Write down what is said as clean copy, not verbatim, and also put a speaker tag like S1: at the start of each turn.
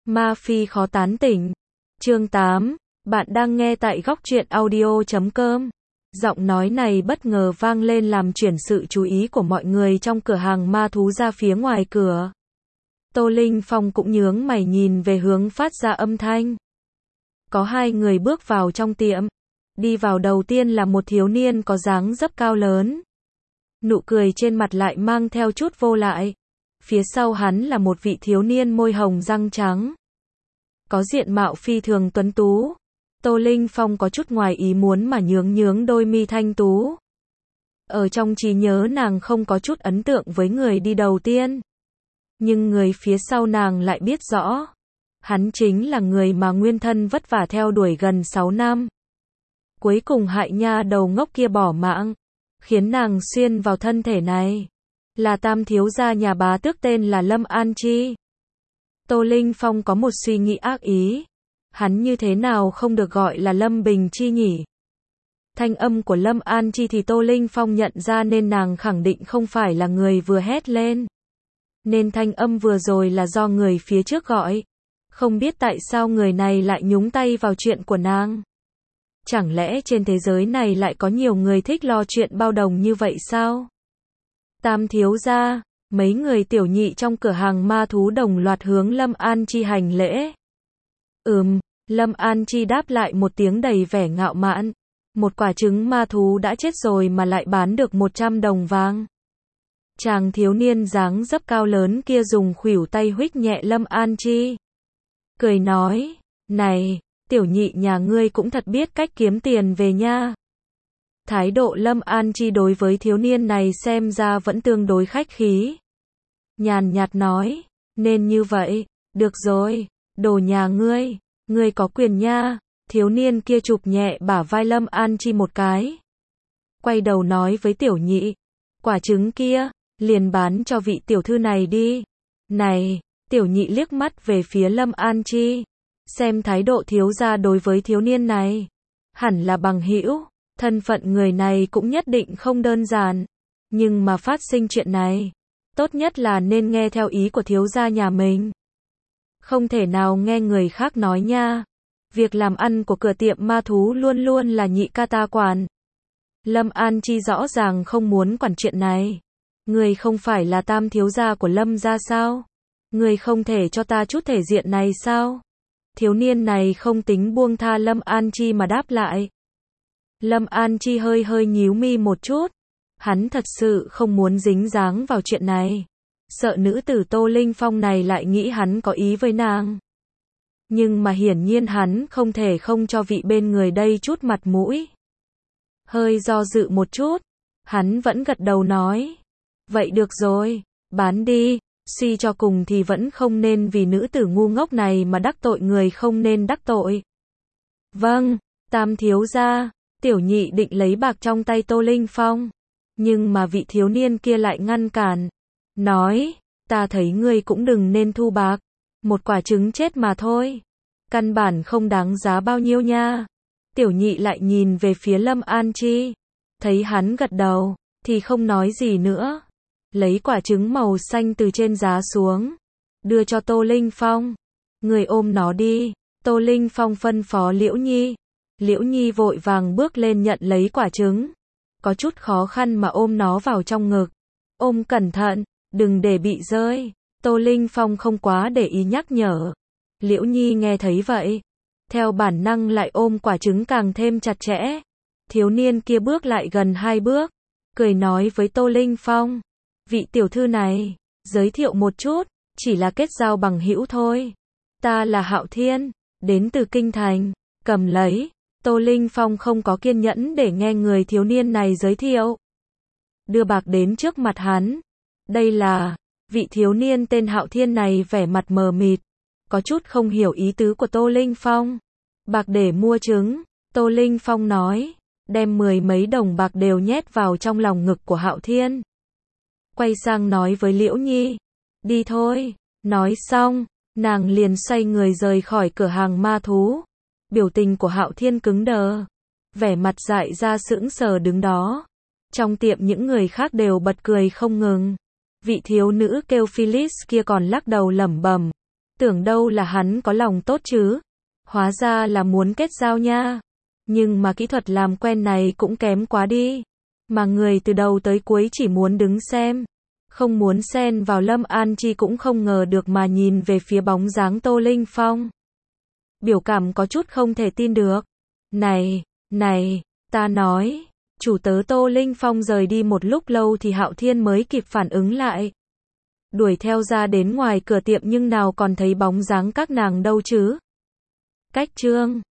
S1: Ma Phi khó tán tỉnh. Chương 8. Bạn đang nghe tại góc truyện audio.com. Giọng nói này bất ngờ vang lên làm chuyển sự chú ý của mọi người trong cửa hàng ma thú ra phía ngoài cửa. Tô Linh Phong cũng nhướng mày nhìn về hướng phát ra âm thanh. Có hai người bước vào trong tiệm. Đi vào đầu tiên là một thiếu niên có dáng dấp cao lớn. Nụ cười trên mặt lại mang theo chút vô lại. Phía sau hắn là một vị thiếu niên môi hồng răng trắng. Có diện mạo phi thường tuấn tú. Tô Linh Phong có chút ngoài ý muốn mà nhướng đôi mi thanh tú. Ở trong trí nhớ nàng không có chút ấn tượng với người đi đầu tiên. Nhưng người phía sau nàng lại biết rõ. Hắn chính là người mà nguyên thân vất vả theo đuổi gần 6 năm. Cuối cùng hại nha đầu ngốc kia bỏ mạng. Khiến nàng xuyên vào thân thể này. Là tam thiếu gia nhà bá tước tên là Lâm An Chi. Tô Linh Phong có một suy nghĩ ác ý. Hắn như thế nào không được gọi là Lâm Bình Chi nhỉ? Thanh âm của Lâm An Chi thì Tô Linh Phong nhận ra nên nàng khẳng định không phải là người vừa hét lên. Nên thanh âm vừa rồi là do người phía trước gọi. Không biết tại sao người này lại nhúng tay vào chuyện của nàng. Chẳng lẽ trên thế giới này lại có nhiều người thích lo chuyện bao đồng như vậy sao? Tam thiếu gia, mấy người tiểu nhị trong cửa hàng ma thú đồng loạt hướng Lâm An Chi hành lễ. Lâm An Chi đáp lại một tiếng đầy vẻ ngạo mạn. Một quả trứng ma thú đã chết rồi mà lại bán được 100 đồng vàng. Chàng thiếu niên dáng dấp cao lớn kia dùng khuỷu tay huých nhẹ Lâm An Chi. Cười nói, này, tiểu nhị nhà ngươi cũng thật biết cách kiếm tiền về nha. Thái độ Lâm An Chi đối với thiếu niên này xem ra vẫn tương đối khách khí. Nhàn nhạt nói, nên như vậy, được rồi, đồ nhà ngươi có quyền nha. Thiếu niên kia chụp nhẹ bả vai Lâm An Chi một cái. Quay đầu nói với tiểu nhị, quả trứng kia, liền bán cho vị tiểu thư này đi. Này, tiểu nhị liếc mắt về phía Lâm An Chi. Xem thái độ thiếu gia đối với thiếu niên này. Hẳn là bằng hữu, thân phận người này cũng nhất định không đơn giản. Nhưng mà phát sinh chuyện này, tốt nhất là nên nghe theo ý của thiếu gia nhà mình. Không thể nào nghe người khác nói nha. Việc làm ăn của cửa tiệm ma thú luôn luôn là nhị ca ta quản. Lâm An Chi rõ ràng không muốn quản chuyện này. Người không phải là tam thiếu gia của Lâm gia sao? Người không thể cho ta chút thể diện này sao? Thiếu niên này không tính buông tha Lâm An Chi mà đáp lại. Lâm An Chi hơi nhíu mi một chút. Hắn thật sự không muốn dính dáng vào chuyện này. Sợ nữ tử Tô Linh Phong này lại nghĩ hắn có ý với nàng. Nhưng mà hiển nhiên hắn không thể không cho vị bên người đây chút mặt mũi. Hơi do dự một chút, hắn vẫn gật đầu nói. Vậy được rồi, bán đi, suy cho cùng thì vẫn không nên vì nữ tử ngu ngốc này mà đắc tội người không nên đắc tội. Vâng, tam thiếu gia, tiểu nhị định lấy bạc trong tay Tô Linh Phong. Nhưng mà vị thiếu niên kia lại ngăn cản. Nói, ta thấy ngươi cũng đừng nên thu bạc. Một quả trứng chết mà thôi. Căn bản không đáng giá bao nhiêu nha. Tiểu nhị lại nhìn về phía Lâm An Chi. Thấy hắn gật đầu, thì không nói gì nữa. Lấy quả trứng màu xanh từ trên giá xuống. Đưa cho Tô Linh Phong. Người ôm nó đi. Tô Linh Phong phân phó Liễu Nhi. Liễu Nhi vội vàng bước lên nhận lấy quả trứng. Có chút khó khăn mà ôm nó vào trong ngực. Ôm cẩn thận, đừng để bị rơi. Tô Linh Phong không quá để ý nhắc nhở. Liễu Nhi nghe thấy vậy. Theo bản năng lại ôm quả trứng càng thêm chặt chẽ. Thiếu niên kia bước lại gần 2 bước. Cười nói với Tô Linh Phong. Vị tiểu thư này, giới thiệu một chút, chỉ là kết giao bằng hữu thôi. Ta là Hạo Thiên, đến từ Kinh Thành. Cầm lấy. Tô Linh Phong không có kiên nhẫn để nghe người thiếu niên này giới thiệu. Đưa bạc đến trước mặt hắn. Đây là... Vị thiếu niên tên Hạo Thiên này vẻ mặt mờ mịt. Có chút không hiểu ý tứ của Tô Linh Phong. Bạc để mua trứng. Tô Linh Phong nói. Đem 10 mấy đồng bạc đều nhét vào trong lòng ngực của Hạo Thiên. Quay sang nói với Liễu Nhi. Đi thôi. Nói xong, nàng liền xoay người rời khỏi cửa hàng ma thú. Biểu tình của Hạo Thiên cứng đờ. Vẻ mặt dại ra sững sờ đứng đó. Trong tiệm những người khác đều bật cười không ngừng. Vị thiếu nữ kêu Phyllis kia còn lắc đầu lẩm bẩm. Tưởng đâu là hắn có lòng tốt chứ. Hóa ra là muốn kết giao nha. Nhưng mà kỹ thuật làm quen này cũng kém quá đi. Mà người từ đầu tới cuối chỉ muốn đứng xem. Không muốn xen vào. Lâm An Chi cũng không ngờ được mà nhìn về phía bóng dáng Tô Linh Phong. Biểu cảm có chút không thể tin được. Này, ta nói. Chủ tớ Tô Linh Phong rời đi một lúc lâu thì Hạo Thiên mới kịp phản ứng lại. Đuổi theo ra đến ngoài cửa tiệm nhưng nào còn thấy bóng dáng các nàng đâu chứ. Cách Trương